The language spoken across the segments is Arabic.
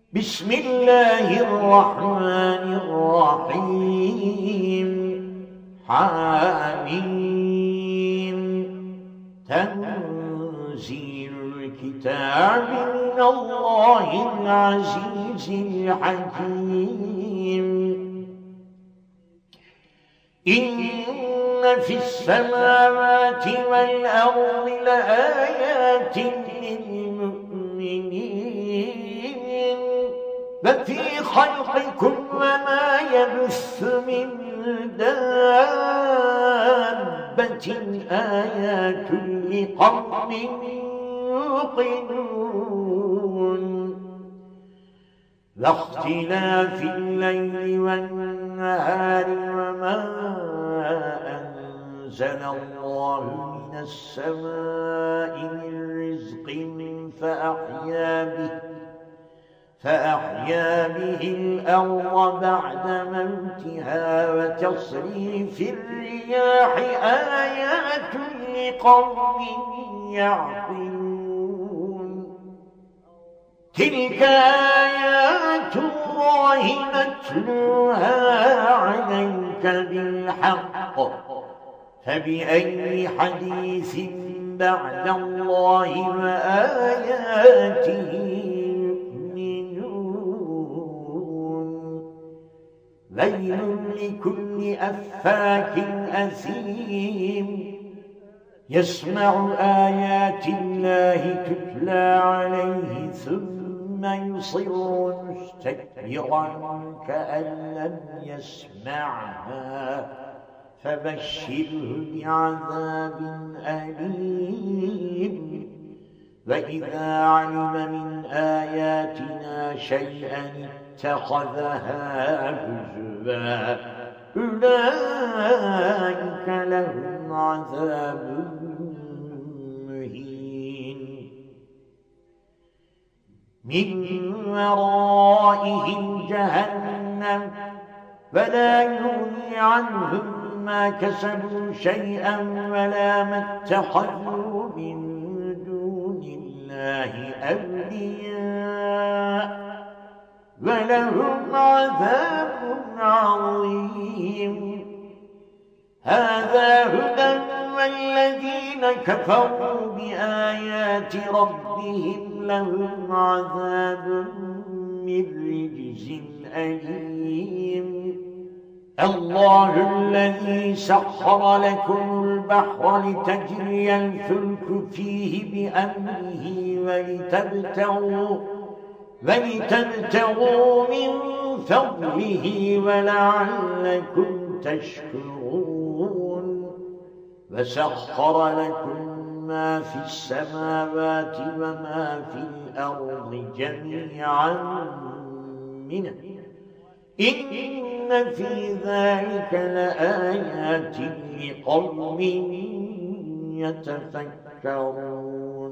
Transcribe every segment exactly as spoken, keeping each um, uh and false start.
بسم الله الرحمن الرحيم حميم تنزيل الكتاب من الله العزيز الحكيم إن في السماوات والأرض لآيات للمؤمنين وفي خلقكم وما يبث من دابة آيات لقوم يوقنون واختلاف الليل والنهار وما أنزل الله من السماء من رزق فأحيا به فأحيا به الأرض بعد موتها وتصريف الرياح آيات لقوم يعقلون تلك آيات الله نتلوها عليك بالحق فبأي حديث بعد الله وآياته ويل لكل أفاك أثيم يسمع آيات الله تتلى عليه ثم يصر مستكبرا كأن لم يسمعها فبشره بعذاب أليم وإذا علم من آياتنا شيئا اتخذها هزوا أولئك لهم عذاب مهين من ورائهم جهنم ولا يغني عنهم ما كسبوا شيئا ولا ما اتخذوا من دون الله أولياء ولهم عذاب عظيم هذا هدى والذين كفروا بآيات ربهم لهم عذاب من رجز أليم الله الذي سخر لكم البحر لتجري الفلك فيه بأمره ولتبتغوا ولتبتغوا من فضله ولعلكم تشكرون وسخر لكم ما في السماوات وما في الأرض جميعا منه إن في ذلك لآيات لقوم يتفكرون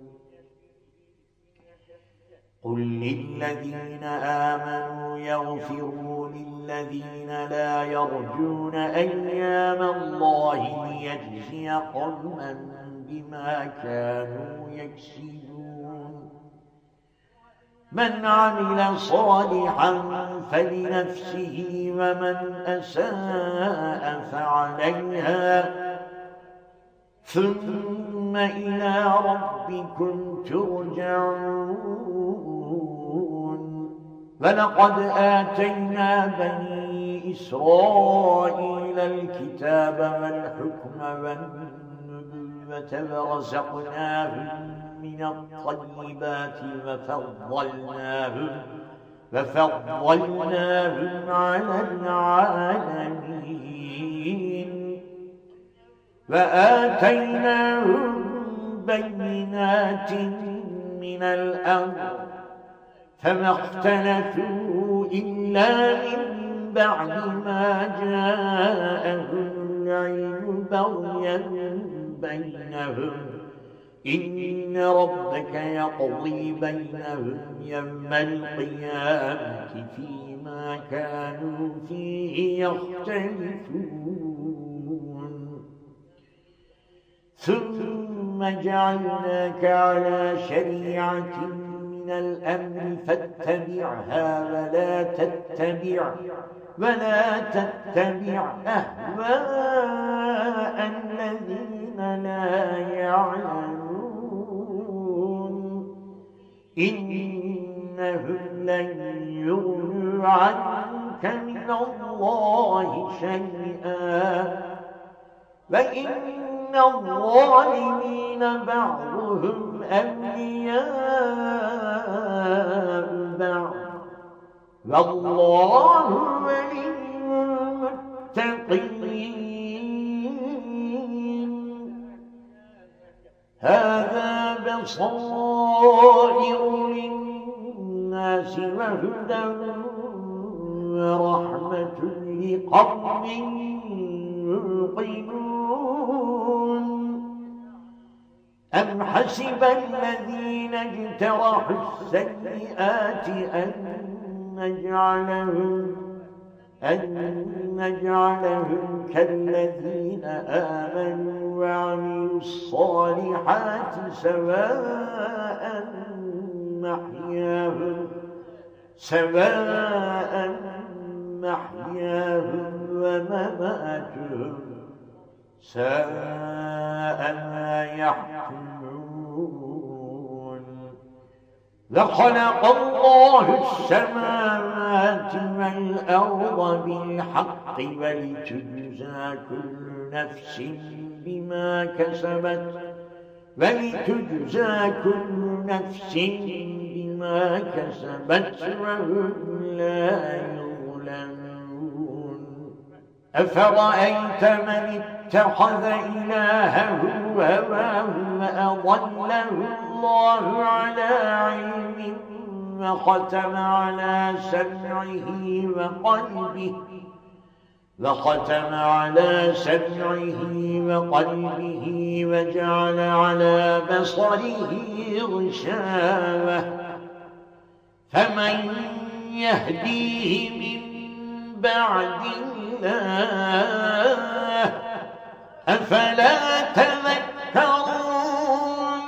قل للذين آمنوا يغفروا للذين لا يرجون أيام الله ليجزي قوما بما كانوا يكسبون من عمل صالحا فلنفسه ومن أساء فعليها ثم إلى ربكم ترجعون ولقد آتينا بني إسرائيل الكتاب والحكم والنبوة ورزقناهم من الطيبات وفضلناهم وفضلناهم على العالمين وآتيناهم بينات من الأمر فما اختلفوا إلا من بعد ما جاءهم العلم بغيا بينهم إن ربك يقضي بينهم يوم القيامة فيما كانوا فيه يختلفون ثم جعلناك على شريعة من من الأمر فاتبعها ولا تتبع ولا تتبع أهواء الذين لا يعلمون إنهم لن يغنوا عنك من الله شيئا وإن الظالمين بعضهم أولياء بعض والله ولي المتقين هذا بصائر للناس وهدى ورحمة لقوم يوقنون أم حسب الذين اجترحوا السيئات أن نجعلهم أن نجعلهم كالذين آمنوا وعملوا الصالحات سواء محياهم سواء محياهم ومماتهم ساء ما يحكمون وخلق الله السماوات والأرض بالحق ولتجزى كل نفس بما كسبت ولتجزى كل نفس بما كسبت وهم لا يظلمون أفرأيت من اتخذ إلهه هواه وأضله الله على علم وختم على سمعه وقلبه وختم على سمعه وقلبه وجعل على بصره غشاوة فمن يهديه من بعد الله أفلا تذكرون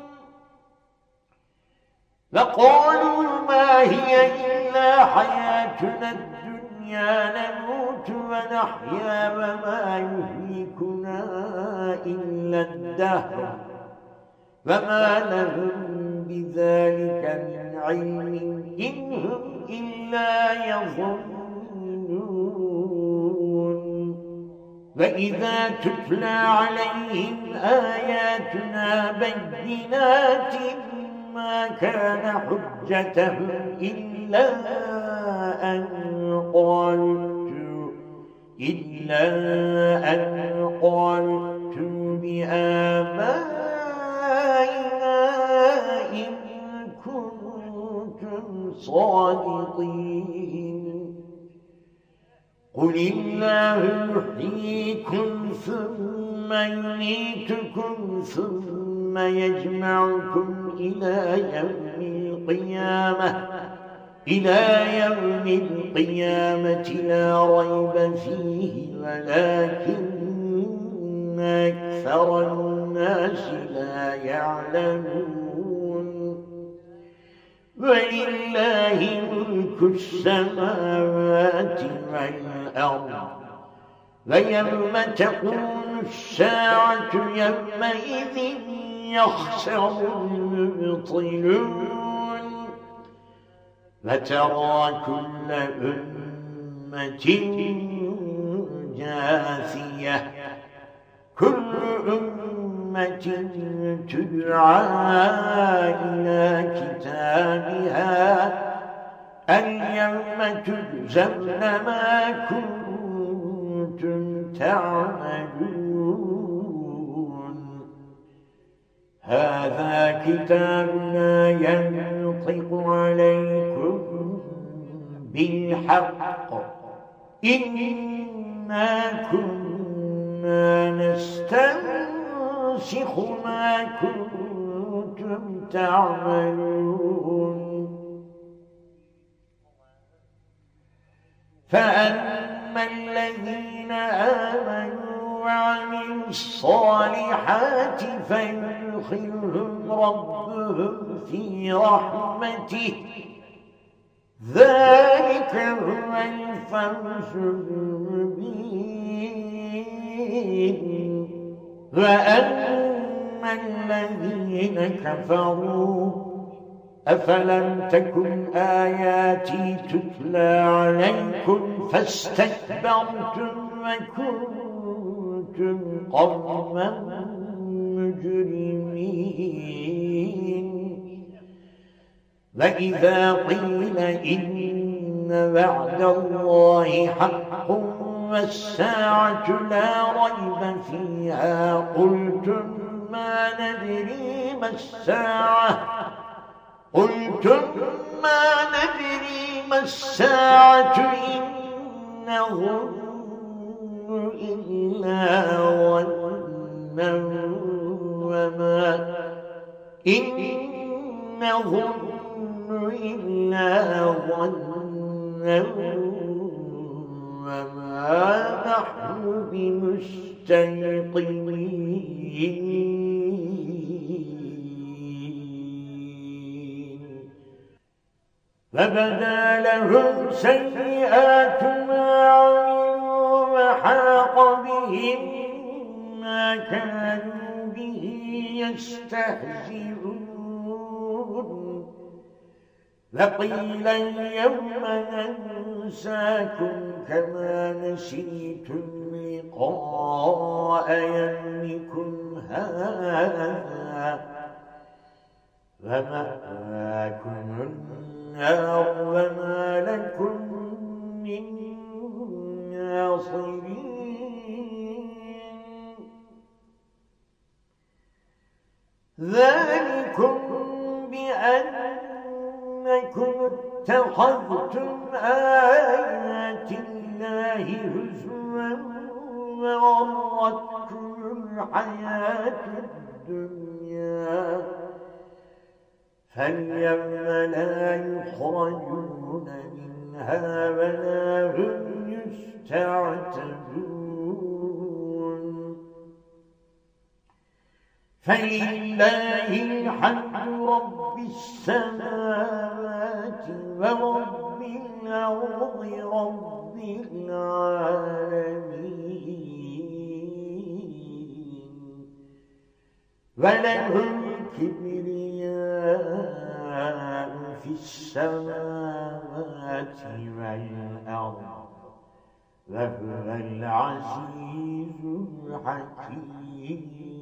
وقالوا ما هي إلا حياتنا الدنيا نموت ونحيا وما يهلكنا إلا الدهر وما لهم بذلك من علم إن هم إلا يظنون وإذا تتلى عليهم آياتنا بينات ما كان حجتهم إلا أن قالوا إلا أن قالوا بآبائنا إن كنتم صادقين قل الله يحييكم ثم يميتكم ثم يجمعكم إلى يوم القيامة إلى يوم القيامة لا ريب فيه ولكن أكثر الناس لا يعلمون ولله ملك السماوات والأرض ويوم تقوم الساعة يومئذ يخسر المبطلون وترى كل أمة جاثية كل أمة تدعى إلى كتابها اليوم تجزون ما كنتم تعملون هذا كتابنا ينطق عليكم بالحق إنا كنا نستنسخ ما كنتم تعملون فأما الذين آمنوا وعملوا الصالحات فيدخلهم ربهم في رحمته ذلك هو الفوز المبين وأما الذين كفروا أفلم تكن آياتي تتلى عليكم فاستكبرتم وكنتم قوما مجرمين وإذا قيل إن وعد الله حق والساعة لا ريب فيها قلتم ما ندري ما الساعة قلتم ما ندري ما الساعة إن نظن إلا ظنا وما إن نظن إلا ظنا وما نحن بمستيقنين فبدا لهم سيئات ما عملوا وحاق بهم ما كانوا به يستهزئون وقيل اليوم ننساكم كما نسيتم لقاء يومكم هذا ومأواكم النار وما لكم من ناصرين ذلكم بأنكم اتخذتم آيات الله هزوا وغرتكم الحياة الدنيا فاليوم لا يخرجون منها ولا هم يستعتبون فلله الحمد رب السماوات ورب الأرض رب العالمين وله الكبرياء في السماوات والأرض وهو العزيز الحكيم